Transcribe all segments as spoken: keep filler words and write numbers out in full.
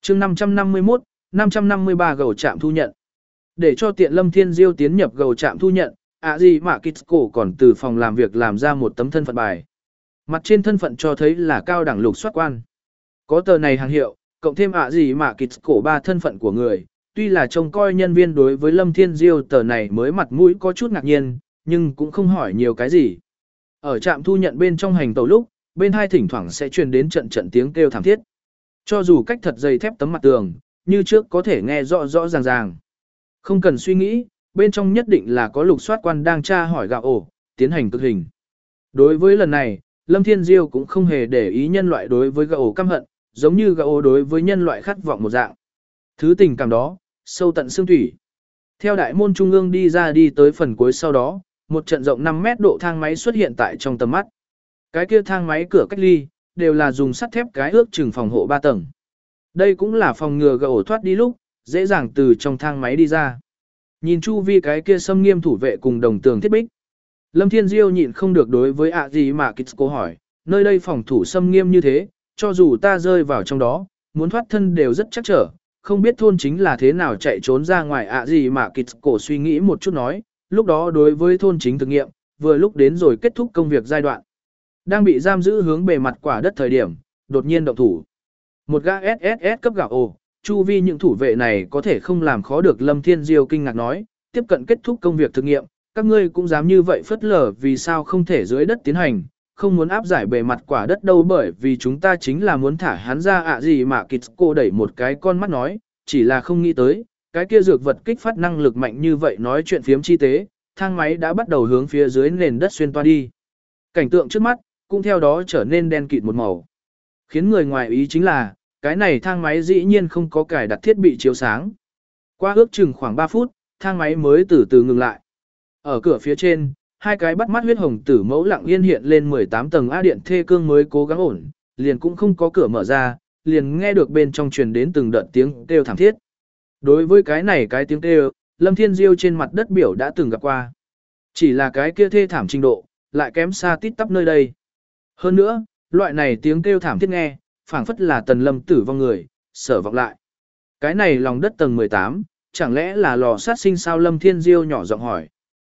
chương năm trăm năm mươi mốt, năm trăm năm mươi ba gầu trạm thu nhận. Để cho tiện Lâm Thiên Diêu tiến nhập gầu trạm thu nhận, ạ gì mà Kitsko còn từ phòng làm việc làm ra một tấm thân phận bài. Mặt trên thân phận cho thấy là cao đẳng lục soát quan. Có tờ này hàng hiệu, cộng thêm ạ gì mà Kitsko ba thân phận của người, tuy là trông coi nhân viên đối với Lâm Thiên Diêu tờ này mới mặt mũi có chút ngạc nhiên, nhưng cũng không hỏi nhiều cái gì. Ở trạm thu nhận bên trong hành tàu lúc, bên hai thỉnh thoảng sẽ truyền đến trận trận tiếng kêu thảm thiết. Cho dù cách thật dày thép tấm mặt tường, như trước có thể nghe rõ rõ ràng ràng. Không cần suy nghĩ, bên trong nhất định là có lục soát quan đang tra hỏi gạo ổ, tiến hành cực hình. Đối với lần này, Lâm Thiên Diêu cũng không hề để ý nhân loại đối với gạo ổ căm hận, giống như gạo ổ đối với nhân loại khát vọng một dạng. Thứ tình cảm đó, sâu tận xương thủy. Theo đại môn trung ương đi ra đi tới phần cuối sau đó, một trận rộng năm mét độ thang máy xuất hiện tại trong tầm mắt. Cái kia thang máy cửa cách ly, đều là dùng sắt thép cái ước chừng phòng hộ ba tầng. Đây cũng là phòng ngừa gạo ổ thoát đi lúc, dễ dàng từ trong thang máy đi ra. Nhìn chu vi cái kia xâm nghiêm thủ vệ cùng đồng tường thiết bích. Lâm Thiên Diêu nhịn không được đối với ạ gì mà Kitsko hỏi, nơi đây phòng thủ xâm nghiêm như thế, cho dù ta rơi vào trong đó, muốn thoát thân đều rất chắc trở, không biết thôn chính là thế nào chạy trốn ra ngoài ạ gì mà Kitsko suy nghĩ một chút nói, lúc đó đối với thôn chính thực nghiệm, vừa lúc đến rồi kết thúc công việc giai đoạn. Đang bị giam giữ hướng bề mặt quả đất thời điểm, đột nhiên động thủ. Một gã ét ét ét cấp gạo ồ, chu vi những thủ vệ này có thể không làm khó được Lâm Thiên Diêu kinh ngạc nói, tiếp cận kết thúc công việc thực nghiệm, các ngươi cũng dám như vậy phớt lờ vì sao không thể dưới đất tiến hành, không muốn áp giải bề mặt quả đất đâu bởi vì chúng ta chính là muốn thả hắn ra ạ gì mà Kitsko đẩy một cái con mắt nói, chỉ là không nghĩ tới, cái kia dược vật kích phát năng lực mạnh như vậy nói chuyện phiếm chi tế, thang máy đã bắt đầu hướng phía dưới nền đất xuyên toa đi. Cảnh tượng trước mắt, cũng theo đó trở nên đen kịt một màu. Khiến người ngoài ý chính là, cái này thang máy dĩ nhiên không có cài đặt thiết bị chiếu sáng. Qua ước chừng khoảng ba phút, thang máy mới từ từ ngừng lại. Ở cửa phía trên, hai cái bắt mắt huyết hồng tử mẫu lặng yên hiện lên mười tám tầng A điện thê cương mới cố gắng ổn, liền cũng không có cửa mở ra, liền nghe được bên trong truyền đến từng đợt tiếng kêu thảm thiết. Đối với cái này cái tiếng kêu, Lâm Thiên Diêu trên mặt đất biểu đã từng gặp qua. Chỉ là cái kia thê thảm trình độ, lại kém xa tít tắp nơi đây. Hơn nữa, loại này tiếng kêu thảm thiết nghe, phảng phất là tần lâm tử vong người, sở vọng lại. Cái này lòng đất tầng mười tám, chẳng lẽ là lò sát sinh sao Lâm Thiên Diêu nhỏ giọng hỏi.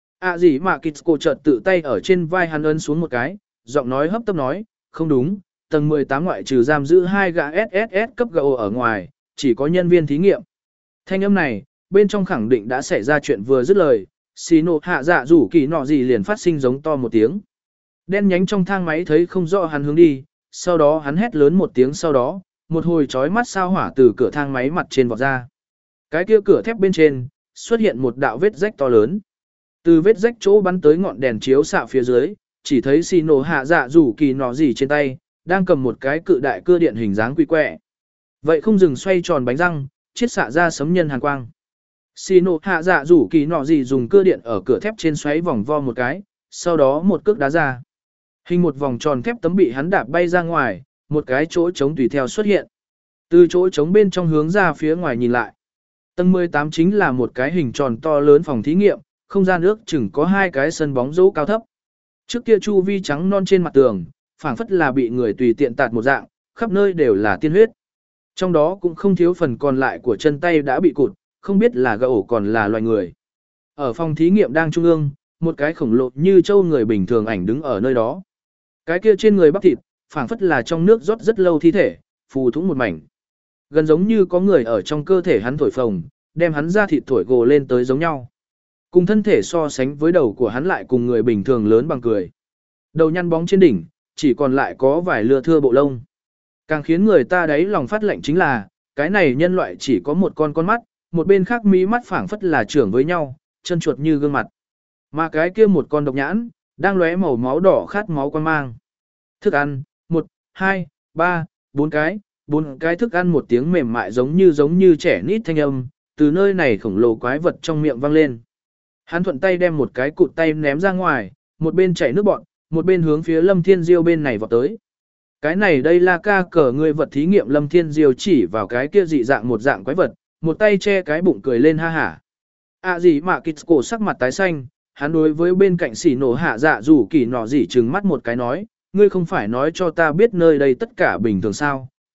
À gì mà Kitsko chợt tự tay ở trên vai hắn ấn xuống một cái, giọng nói hấp tấp nói, không đúng, tầng mười tám ngoại trừ giam giữ hai gã ét ét ét cấp gạo ở ngoài, chỉ có nhân viên thí nghiệm. Thanh âm này, bên trong khẳng định đã xảy ra chuyện vừa dứt lời, xì nộ hạ dạ rủ kỳ nọ gì liền phát sinh giống to một tiếng. Đen nhánh trong thang máy thấy không rõ hắn hướng đi, sau đó hắn hét lớn một tiếng sau đó, một hồi chói mắt sao hỏa từ cửa thang máy mặt trên vọt ra. Cái kia cửa thép bên trên, xuất hiện một đạo vết rách to lớn. Từ vết rách chỗ bắn tới ngọn đèn chiếu xạ phía dưới, chỉ thấy xì nổ hạ dạ rủ kỳ nọ gì trên tay, đang cầm một cái cự đại cưa điện hình dáng quỷ quẹ. Vậy không dừng xoay tròn bánh răng, chiết xạ ra sấm nhân hàn quang. Xì nổ hạ dạ rủ kỳ nọ gì dùng cưa điện ở cửa thép trên xoáy vòng vo một cái, sau đó một cước đá ra. Hình một vòng tròn thép tấm bị hắn đạp bay ra ngoài, một cái chỗ trống tùy theo xuất hiện. Từ chỗ trống bên trong hướng ra phía ngoài nhìn lại. Tầng mười tám chính là một cái hình tròn to lớn phòng thí nghiệm, không gian ước chừng có hai cái sân bóng rổ cao thấp. Trước kia chu vi trắng non trên mặt tường, phảng phất là bị người tùy tiện tạt một dạng, khắp nơi đều là tiên huyết. Trong đó cũng không thiếu phần còn lại của chân tay đã bị cụt, không biết là gạo còn là loài người. Ở phòng thí nghiệm đang trung ương, một cái khổng lồ như trâu người bình thường ảnh đứng ở nơi đó. Cái kia trên người bắp thịt, phảng phất là trong nước rót rất lâu thi thể, phù thủng một mảnh. Gần giống như có người ở trong cơ thể hắn thổi phồng, đem hắn ra thịt thổi gồ lên tới giống nhau. Cùng thân thể so sánh với đầu của hắn lại cùng người bình thường lớn bằng cười. Đầu nhăn bóng trên đỉnh, chỉ còn lại có vài lưa thưa bộ lông. Càng khiến người ta đáy lòng phát lệnh chính là, cái này nhân loại chỉ có một con con mắt, một bên khác mí mắt phảng phất là trưởng với nhau, chân chuột như gương mặt. Mà cái kia một con độc nhãn, đang lóe màu máu đỏ khát máu quan mang. Thức ăn, một, hai, ba, bốn cái, bốn cái thức ăn một tiếng mềm mại giống như giống như trẻ nít thanh âm, từ nơi này khổng lồ quái vật trong miệng vang lên. Hắn thuận tay đem một cái cụt tay ném ra ngoài, một bên chảy nước bọn, một bên hướng phía Lâm Thiên Diêu bên này vọt tới. Cái này đây là ca cờ người vật thí nghiệm Lâm Thiên Diêu chỉ vào cái kia dị dạng một dạng quái vật, một tay che cái bụng cười lên ha hả. À gì mà Kitsko sắc mặt tái xanh, hắn đối với bên cạnh xỉ nổ hạ dạ rủ kỳ nọ gì trừng mắt một cái nói, ngươi không phải nói cho ta biết nơi đây tất cả bình thường sao,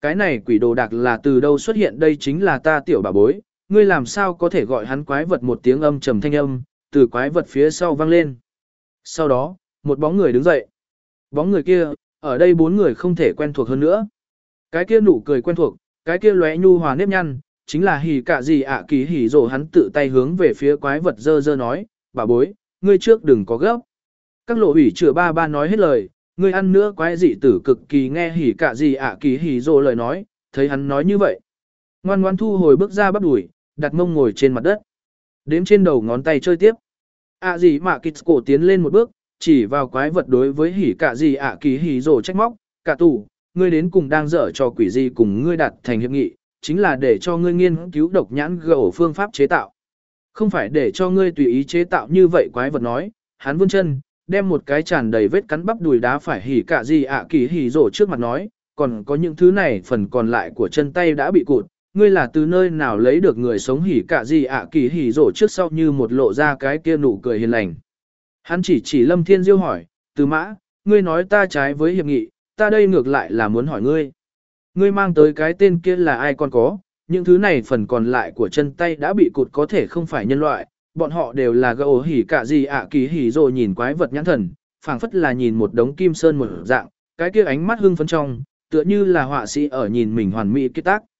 cái này quỷ đồ đạc là từ đâu xuất hiện, đây chính là ta tiểu bà bối, ngươi làm sao có thể gọi hắn quái vật, một tiếng âm trầm thanh âm, từ quái vật phía sau vang lên. Sau đó, một bóng người đứng dậy. Bóng người kia, ở đây bốn người không thể quen thuộc hơn nữa. Cái kia nụ cười quen thuộc, cái kia lóe nhu hòa nếp nhăn, chính là hỉ cả gì ạ kỳ hỉ rồ, hắn tự tay hướng về phía quái vật dơ dơ nói, bà bối, ngươi trước đừng có gấp. Các lộ hủy chữa ba ba nói hết lời, ngươi ăn nữa quái dị tử cực kỳ nghe hỉ cả gì ạ kỳ hỉ rồ lời nói, thấy hắn nói như vậy. Ngoan ngoan thu hồi bước ra bắp đuổi, đặt mông ngồi trên mặt đất. Đếm trên đầu ngón tay chơi tiếp. ạ gì mà kịch cổ tiến lên một bước, chỉ vào quái vật đối với hỉ cả gì ạ kỳ hỉ rồ trách móc, cả tù, ngươi đến cùng đang dở cho quỷ gì cùng ngươi đặt thành hiệp nghị, chính là để cho ngươi nghiên cứu độc nhãn gầu phương pháp chế tạo. Không phải để cho ngươi tùy ý chế tạo như vậy, quái vật nói, hắn vươn chân, đem một cái tràn đầy vết cắn bắp đùi đá phải hỉ cả gì ạ kỳ hỉ rồ trước mặt nói, còn có những thứ này phần còn lại của chân tay đã bị cụt, ngươi là từ nơi nào lấy được, người sống hỉ cả gì ạ kỳ hỉ rồ trước sau như một lộ ra cái kia nụ cười hiền lành. Hắn chỉ chỉ Lâm Thiên Diêu hỏi, Từ Mã, ngươi nói ta trái với hiệp nghị, ta đây ngược lại là muốn hỏi ngươi. Ngươi mang tới cái tên kia là ai, còn có, những thứ này phần còn lại của chân tay đã bị cụt có thể không phải nhân loại, bọn họ đều là gấu hỉ cả gì ạ kỳ hỉ rồi, nhìn quái vật nhãn thần, phảng phất là nhìn một đống kim sơn một dạng, cái kia ánh mắt hưng phấn trong, tựa như là họa sĩ ở nhìn mình hoàn mỹ kết tác.